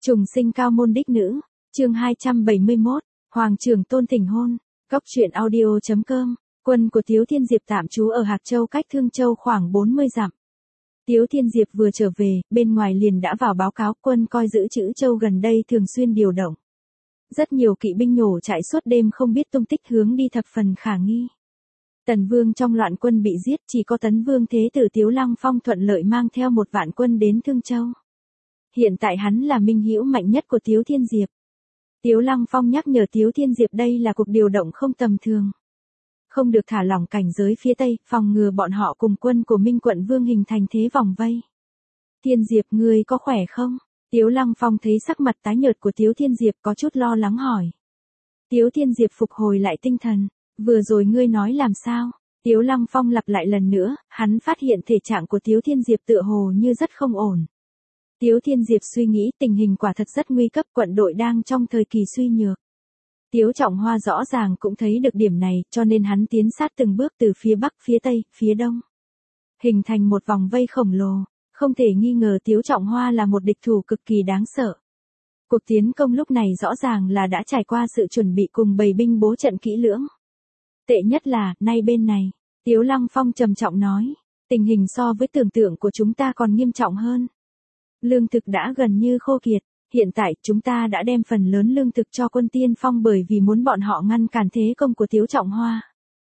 Trùng sinh cao môn đích nữ, chương 271, Hoàng trưởng tôn tình hôn, Cóc truyện audio.com, quân của Tiếu Thiên Diệp tạm trú ở Hạc Châu cách Thương Châu khoảng 40 dặm. Tiếu Thiên Diệp vừa trở về, bên ngoài liền đã vào báo cáo quân coi giữ Trữ Châu gần đây thường xuyên điều động. Rất nhiều kỵ binh nhổ chạy suốt đêm không biết tung tích hướng đi thập phần khả nghi. Tần Vương trong loạn quân bị giết, chỉ có Tấn Vương Thế Tử Tiếu Lăng Phong thuận lợi mang theo 1 vạn quân đến Thương Châu. Hiện tại hắn là minh hữu mạnh nhất của Tiếu Thiên Diệp. Tiếu Lăng Phong nhắc nhở Tiếu Thiên Diệp đây là cuộc điều động không tầm thường. Không được thả lỏng cảnh giới phía Tây, phòng ngừa bọn họ cùng quân của Minh Quận Vương hình thành thế vòng vây. Thiên Diệp ngươi có khỏe không? Tiếu Lăng Phong thấy sắc mặt tái nhợt của Tiếu Thiên Diệp có chút lo lắng hỏi. Tiếu Thiên Diệp phục hồi lại tinh thần, vừa rồi ngươi nói làm sao? Tiếu Lăng Phong lặp lại lần nữa, hắn phát hiện thể trạng của Tiếu Thiên Diệp tựa hồ như rất không ổn. Tiếu Thiên Diệp suy nghĩ tình hình quả thật rất nguy cấp, quận đội đang trong thời kỳ suy nhược. Tiếu Trọng Hoa rõ ràng cũng thấy được điểm này, cho nên hắn tiến sát từng bước từ phía bắc, phía tây, phía đông. Hình thành một vòng vây khổng lồ, không thể nghi ngờ Tiếu Trọng Hoa là một địch thủ cực kỳ đáng sợ. Cuộc tiến công lúc này rõ ràng là đã trải qua sự chuẩn bị cùng bầy binh bố trận kỹ lưỡng. Tệ nhất là, nay bên này, Tiếu Lăng Phong trầm trọng nói, tình hình so với tưởng tượng của chúng ta còn nghiêm trọng hơn. Lương thực đã gần như khô kiệt, hiện tại chúng ta đã đem phần lớn lương thực cho quân Tiên Phong bởi vì muốn bọn họ ngăn cản thế công của Tiếu Trọng Hoa.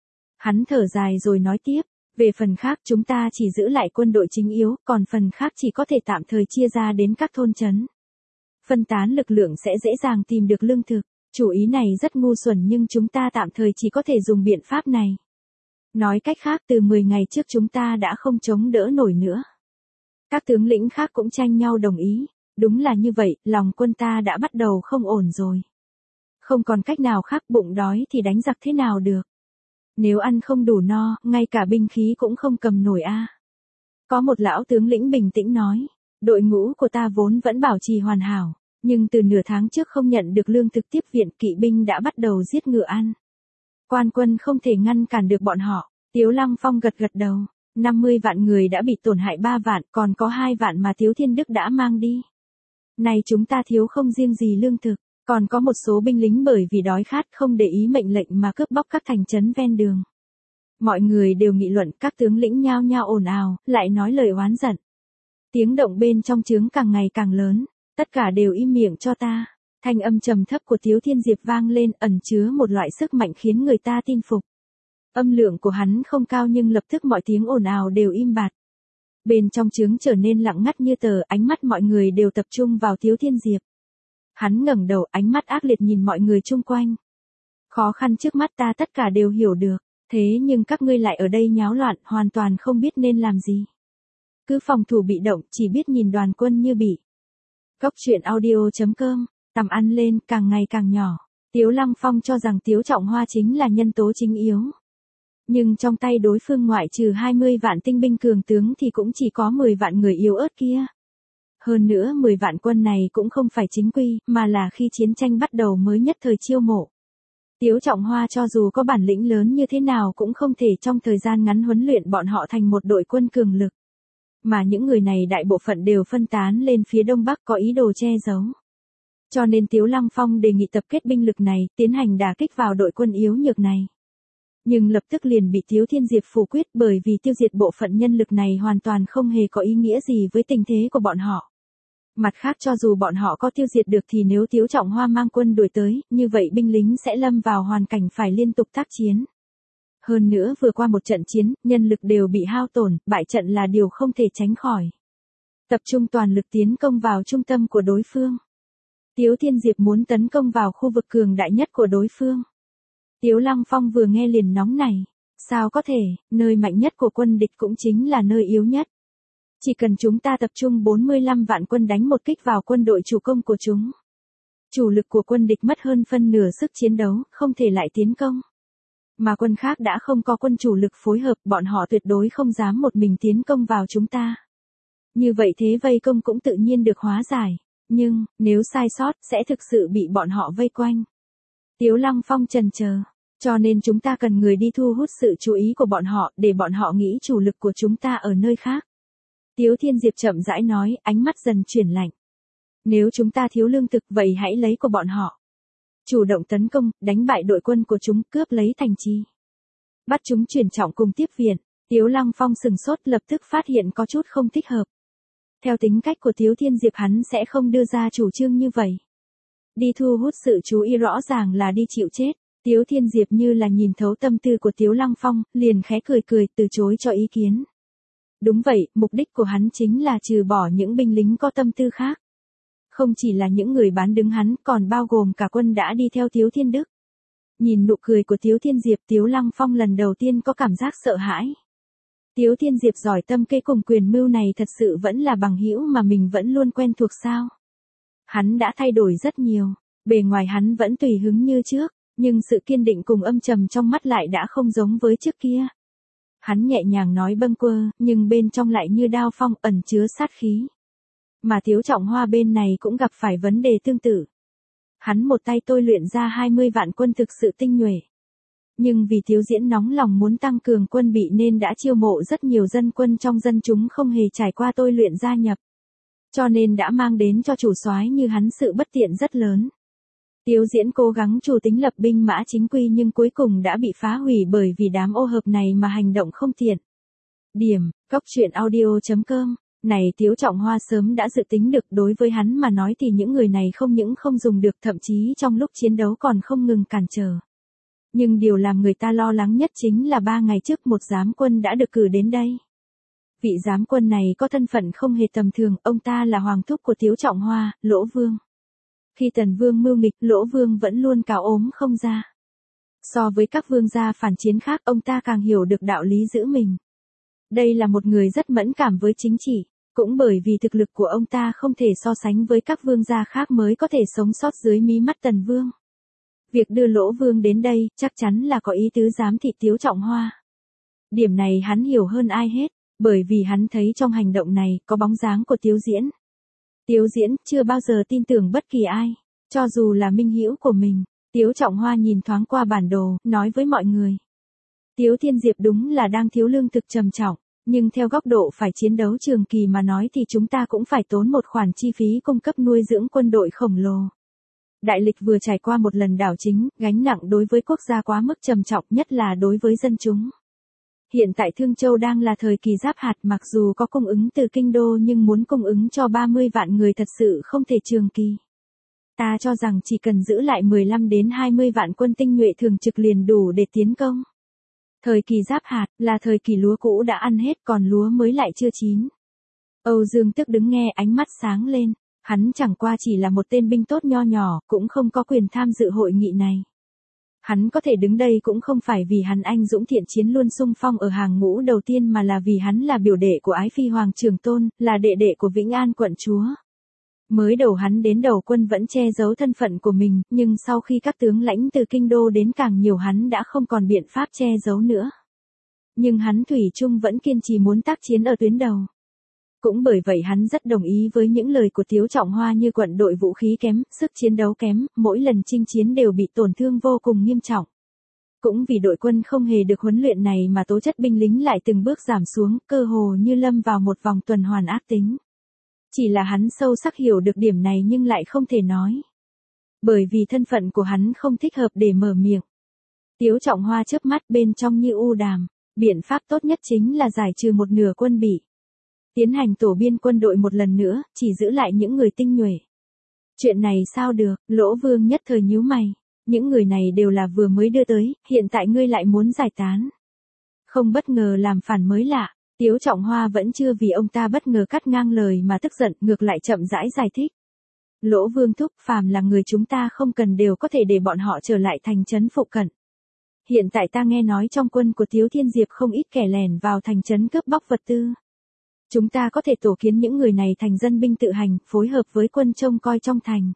Hắn thở dài rồi nói tiếp, về phần khác chúng ta chỉ giữ lại quân đội chính yếu, còn phần khác chỉ có thể tạm thời chia ra đến các thôn trấn. Phân tán lực lượng sẽ dễ dàng tìm được lương thực, chủ ý này rất ngu xuẩn nhưng chúng ta tạm thời chỉ có thể dùng biện pháp này. Nói cách khác từ 10 ngày trước chúng ta đã không chống đỡ nổi nữa. Các tướng lĩnh khác cũng tranh nhau đồng ý, đúng là như vậy, lòng quân ta đã bắt đầu không ổn rồi. Không còn cách nào khác, bụng đói thì đánh giặc thế nào được. Nếu ăn không đủ no, ngay cả binh khí cũng không cầm nổi a. Có một lão tướng lĩnh bình tĩnh nói, đội ngũ của ta vốn vẫn bảo trì hoàn hảo, nhưng từ nửa tháng trước không nhận được lương thực tiếp viện, kỵ binh đã bắt đầu giết ngựa ăn. Quan quân không thể ngăn cản được bọn họ. Tiếu Lăng Phong gật gật đầu. 50 vạn người đã bị tổn hại 3 vạn, còn có 2 vạn mà Tiếu Thiên Đức đã mang đi. Này chúng ta thiếu không riêng gì lương thực, còn có một số binh lính bởi vì đói khát không để ý mệnh lệnh mà cướp bóc các thành trấn ven đường. Mọi người đều nghị luận, các tướng lĩnh nhao nhao ồn ào, lại nói lời oán giận. Tiếng động bên trong trướng càng ngày càng lớn, tất cả đều im miệng cho ta. Thanh âm trầm thấp của Tiếu Thiên Diệp vang lên, ẩn chứa một loại sức mạnh khiến người ta tin phục. Âm lượng của hắn không cao nhưng lập tức mọi tiếng ồn ào đều im bặt. Bên trong trướng trở nên lặng ngắt như tờ, ánh mắt mọi người đều tập trung vào Tiếu Thiên Diệp. Hắn ngẩng đầu, ánh mắt ác liệt nhìn mọi người chung quanh. Khó khăn trước mắt ta tất cả đều hiểu được, thế nhưng các ngươi lại ở đây nháo loạn, hoàn toàn không biết nên làm gì. Cứ phòng thủ bị động, chỉ biết nhìn đoàn quân như bị. Cóc truyện audio.com, tầm ăn lên, càng ngày càng nhỏ. Tiếu Lăng Phong cho rằng Tiếu Trọng Hoa chính là nhân tố chính yếu. Nhưng trong tay đối phương ngoại trừ 20 vạn tinh binh cường tướng thì cũng chỉ có 10 vạn người yếu ớt kia. Hơn nữa 10 vạn quân này cũng không phải chính quy, mà là khi chiến tranh bắt đầu mới nhất thời chiêu mộ. Tiếu Trọng Hoa cho dù có bản lĩnh lớn như thế nào cũng không thể trong thời gian ngắn huấn luyện bọn họ thành một đội quân cường lực. Mà những người này đại bộ phận đều phân tán lên phía đông bắc có ý đồ che giấu. Cho nên Tiếu Lăng Phong đề nghị tập kết binh lực này, tiến hành đả kích vào đội quân yếu nhược này. Nhưng lập tức liền bị Tiếu Thiên Diệp phủ quyết bởi vì tiêu diệt bộ phận nhân lực này hoàn toàn không hề có ý nghĩa gì với tình thế của bọn họ. Mặt khác cho dù bọn họ có tiêu diệt được thì nếu Tiếu Trọng Hoa mang quân đuổi tới, như vậy binh lính sẽ lâm vào hoàn cảnh phải liên tục tác chiến. Hơn nữa vừa qua một trận chiến, nhân lực đều bị hao tổn, bại trận là điều không thể tránh khỏi. Tập trung toàn lực tiến công vào trung tâm của đối phương. Tiếu Thiên Diệp muốn tấn công vào khu vực cường đại nhất của đối phương. Tiếu Lăng Phong vừa nghe liền nóng này. Sao có thể, nơi mạnh nhất của quân địch cũng chính là nơi yếu nhất. Chỉ cần chúng ta tập trung 45 vạn quân đánh một kích vào quân đội chủ công của chúng. Chủ lực của quân địch mất hơn phân nửa sức chiến đấu, không thể lại tiến công. Mà quân khác đã không có quân chủ lực phối hợp, bọn họ tuyệt đối không dám một mình tiến công vào chúng ta. Như vậy thế vây công cũng tự nhiên được hóa giải. Nhưng, nếu sai sót, sẽ thực sự bị bọn họ vây quanh. Tiếu Lăng Phong chần chờ, cho nên chúng ta cần người đi thu hút sự chú ý của bọn họ, để bọn họ nghĩ chủ lực của chúng ta ở nơi khác. Tiếu Thiên Diệp chậm rãi nói, ánh mắt dần chuyển lạnh. Nếu chúng ta thiếu lương thực vậy hãy lấy của bọn họ. Chủ động tấn công, đánh bại đội quân của chúng, cướp lấy thành trì. Bắt chúng chuyển trọng cùng tiếp viện. Tiếu Lăng Phong sừng sốt, lập tức phát hiện có chút không thích hợp. Theo tính cách của Tiếu Thiên Diệp hắn sẽ không đưa ra chủ trương như vậy. Đi thu hút sự chú ý rõ ràng là đi chịu chết. Tiếu Thiên Diệp như là nhìn thấu tâm tư của Tiếu Lăng Phong, liền khẽ cười cười từ chối cho ý kiến. Đúng vậy, mục đích của hắn chính là trừ bỏ những binh lính có tâm tư khác. Không chỉ là những người bán đứng hắn, còn bao gồm cả quân đã đi theo Tiếu Thiên Đức. Nhìn nụ cười của Tiếu Thiên Diệp, Tiếu Lăng Phong lần đầu tiên có cảm giác sợ hãi. Tiếu Thiên Diệp giỏi tâm kế cùng quyền mưu này thật sự vẫn là bằng hữu mà mình vẫn luôn quen thuộc sao? Hắn đã thay đổi rất nhiều, bề ngoài hắn vẫn tùy hứng như trước, nhưng sự kiên định cùng âm trầm trong mắt lại đã không giống với trước kia. Hắn nhẹ nhàng nói bâng quơ, nhưng bên trong lại như đao phong ẩn chứa sát khí. Mà Tiếu Trọng Hoa bên này cũng gặp phải vấn đề tương tự. Hắn một tay tôi luyện ra 20 vạn quân thực sự tinh nhuệ. Nhưng vì Tiếu Diễn nóng lòng muốn tăng cường quân bị nên đã chiêu mộ rất nhiều dân quân trong dân chúng không hề trải qua tôi luyện gia nhập. Cho nên đã mang đến cho chủ soái như hắn sự bất tiện rất lớn. Tiếu Diễn cố gắng chủ tính lập binh mã chính quy nhưng cuối cùng đã bị phá hủy bởi vì đám ô hợp này mà hành động không tiện. Điểm, coctruyện.audio.com. Này Tiếu Trọng Hoa sớm đã dự tính được, đối với hắn mà nói thì những người này không những không dùng được, thậm chí trong lúc chiến đấu còn không ngừng cản trở. Nhưng điều làm người ta lo lắng nhất chính là 3 ngày trước một giám quân đã được cử đến đây. Vị giám quân này có thân phận không hề tầm thường, ông ta là hoàng thúc của Tiếu Trọng Hoa, Lỗ Vương. Khi Tần Vương mưu nghịch, Lỗ Vương vẫn luôn cào ốm không ra. So với các vương gia phản chiến khác, ông ta càng hiểu được đạo lý giữ mình. Đây là một người rất mẫn cảm với chính trị, cũng bởi vì thực lực của ông ta không thể so sánh với các vương gia khác mới có thể sống sót dưới mí mắt Tần Vương. Việc đưa Lỗ Vương đến đây, chắc chắn là có ý tứ giám thị Tiếu Trọng Hoa. Điểm này hắn hiểu hơn ai hết, bởi vì hắn thấy trong hành động này có bóng dáng của Tiếu Diễn. Tiếu Diễn chưa bao giờ tin tưởng bất kỳ ai, cho dù là minh hữu của mình. Tiếu Trọng Hoa nhìn thoáng qua bản đồ, nói với mọi người. Tiếu Thiên Diệp đúng là đang thiếu lương thực trầm trọng, nhưng theo góc độ phải chiến đấu trường kỳ mà nói thì chúng ta cũng phải tốn một khoản chi phí cung cấp nuôi dưỡng quân đội khổng lồ. Đại lịch vừa trải qua một lần đảo chính, gánh nặng đối với quốc gia quá mức trầm trọng, nhất là đối với dân chúng. Hiện tại Thương Châu đang là thời kỳ giáp hạt, mặc dù có cung ứng từ kinh đô nhưng muốn cung ứng cho 30 vạn người thật sự không thể trường kỳ. Ta cho rằng chỉ cần giữ lại 15 đến 20 vạn quân tinh nhuệ thường trực liền đủ để tiến công. Thời kỳ giáp hạt là thời kỳ lúa cũ đã ăn hết, còn lúa mới lại chưa chín. Âu Dương Tức đứng nghe ánh mắt sáng lên, hắn chẳng qua chỉ là một tên binh tốt nho nhỏ, cũng không có quyền tham dự hội nghị này. Hắn có thể đứng đây cũng không phải vì hắn anh dũng thiện chiến luôn xung phong ở hàng ngũ đầu tiên mà là vì hắn là biểu đệ của Ái Phi Hoàng Trường Tôn, là đệ đệ của Vĩnh An quận chúa. Mới đầu hắn đến đầu quân vẫn che giấu thân phận của mình, nhưng sau khi các tướng lãnh từ kinh đô đến càng nhiều hắn đã không còn biện pháp che giấu nữa. Nhưng hắn thủy chung vẫn kiên trì muốn tác chiến ở tuyến đầu. Cũng bởi vậy hắn rất đồng ý với những lời của Tiếu Trọng Hoa như quận đội vũ khí kém, sức chiến đấu kém, mỗi lần chinh chiến đều bị tổn thương vô cùng nghiêm trọng. Cũng vì đội quân không hề được huấn luyện này mà tố chất binh lính lại từng bước giảm xuống, cơ hồ như lâm vào một vòng tuần hoàn ác tính. Chỉ là hắn sâu sắc hiểu được điểm này nhưng lại không thể nói. Bởi vì thân phận của hắn không thích hợp để mở miệng. Tiếu Trọng Hoa chớp mắt bên trong như u đàm, biện pháp tốt nhất chính là giải trừ một nửa quân bị. Tiến hành tổ biên quân đội một lần nữa, chỉ giữ lại những người tinh nhuệ. Chuyện này sao được, Lỗ Vương nhất thời nhíu mày. Những người này đều là vừa mới đưa tới, hiện tại ngươi lại muốn giải tán. Không bất ngờ làm phản mới lạ. Tiếu Trọng Hoa vẫn chưa vì ông ta bất ngờ cắt ngang lời mà tức giận, ngược lại chậm rãi giải thích. Lỗ Vương thúc, phàm là người chúng ta không cần đều có thể để bọn họ trở lại thành trấn phụ cận. Hiện tại ta nghe nói trong quân của Tiếu Thiên Diệp không ít kẻ lẻn vào thành trấn cướp bóc vật tư. Chúng ta có thể tổ kiến những người này thành dân binh tự hành, phối hợp với quân trông coi trong thành.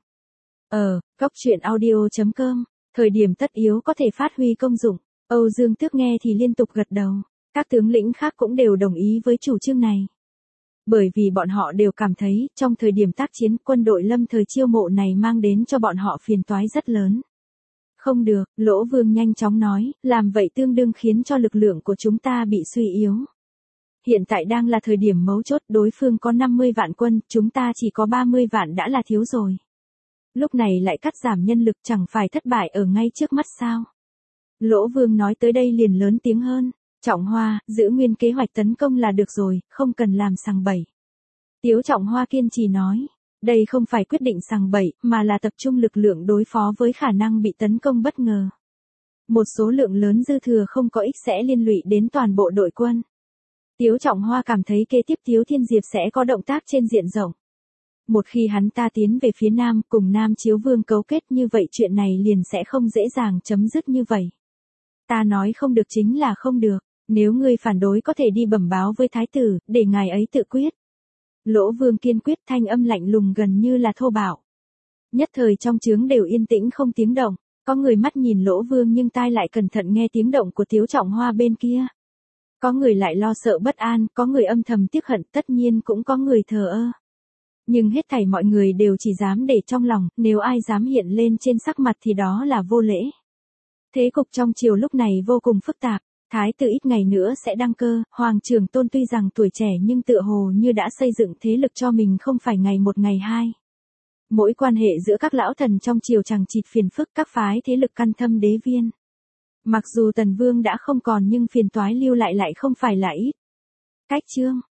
Coctruyện.audio.com, thời điểm tất yếu có thể phát huy công dụng. Âu Dương Tước nghe thì liên tục gật đầu. Các tướng lĩnh khác cũng đều đồng ý với chủ trương này. Bởi vì bọn họ đều cảm thấy, trong thời điểm tác chiến, quân đội lâm thời chiêu mộ này mang đến cho bọn họ phiền toái rất lớn. Không được, Lỗ Vương nhanh chóng nói, làm vậy tương đương khiến cho lực lượng của chúng ta bị suy yếu. Hiện tại đang là thời điểm mấu chốt, đối phương có 50 vạn quân, chúng ta chỉ có 30 vạn đã là thiếu rồi. Lúc này lại cắt giảm nhân lực chẳng phải thất bại ở ngay trước mắt sao? Lỗ Vương nói tới đây liền lớn tiếng hơn. Trọng Hoa, giữ nguyên kế hoạch tấn công là được rồi, không cần làm sằng bậy. Tiếu Trọng Hoa kiên trì nói. Đây không phải quyết định sằng bậy, mà là tập trung lực lượng đối phó với khả năng bị tấn công bất ngờ. Một số lượng lớn dư thừa không có ích sẽ liên lụy đến toàn bộ đội quân. Tiếu Trọng Hoa cảm thấy kế tiếp Tiếu Thiên Diệp sẽ có động tác trên diện rộng. Một khi hắn ta tiến về phía Nam cùng Nam Chiếu Vương cấu kết như vậy chuyện này liền sẽ không dễ dàng chấm dứt như vậy. Ta nói không được chính là không được, nếu ngươi phản đối có thể đi bẩm báo với Thái tử, để ngài ấy tự quyết. Lỗ Vương kiên quyết, thanh âm lạnh lùng gần như là thô bạo. Nhất thời trong trướng đều yên tĩnh không tiếng động, có người mắt nhìn Lỗ Vương nhưng tai lại cẩn thận nghe tiếng động của Tiếu Trọng Hoa bên kia. Có người lại lo sợ bất an, có người âm thầm tiếc hận, tất nhiên cũng có người thờ ơ. Nhưng hết thảy mọi người đều chỉ dám để trong lòng, nếu ai dám hiện lên trên sắc mặt thì đó là vô lễ. Thế cục trong triều lúc này vô cùng phức tạp, Thái tử ít ngày nữa sẽ đăng cơ, Hoàng Trường Tôn tuy rằng tuổi trẻ nhưng tựa hồ như đã xây dựng thế lực cho mình không phải ngày một ngày hai. Mỗi quan hệ giữa các lão thần trong triều chằng chịt phiền phức, các phái thế lực căn thâm đế viên. Mặc dù Tần Vương đã không còn nhưng phiền toái lưu lại không phải là ít. Cách chương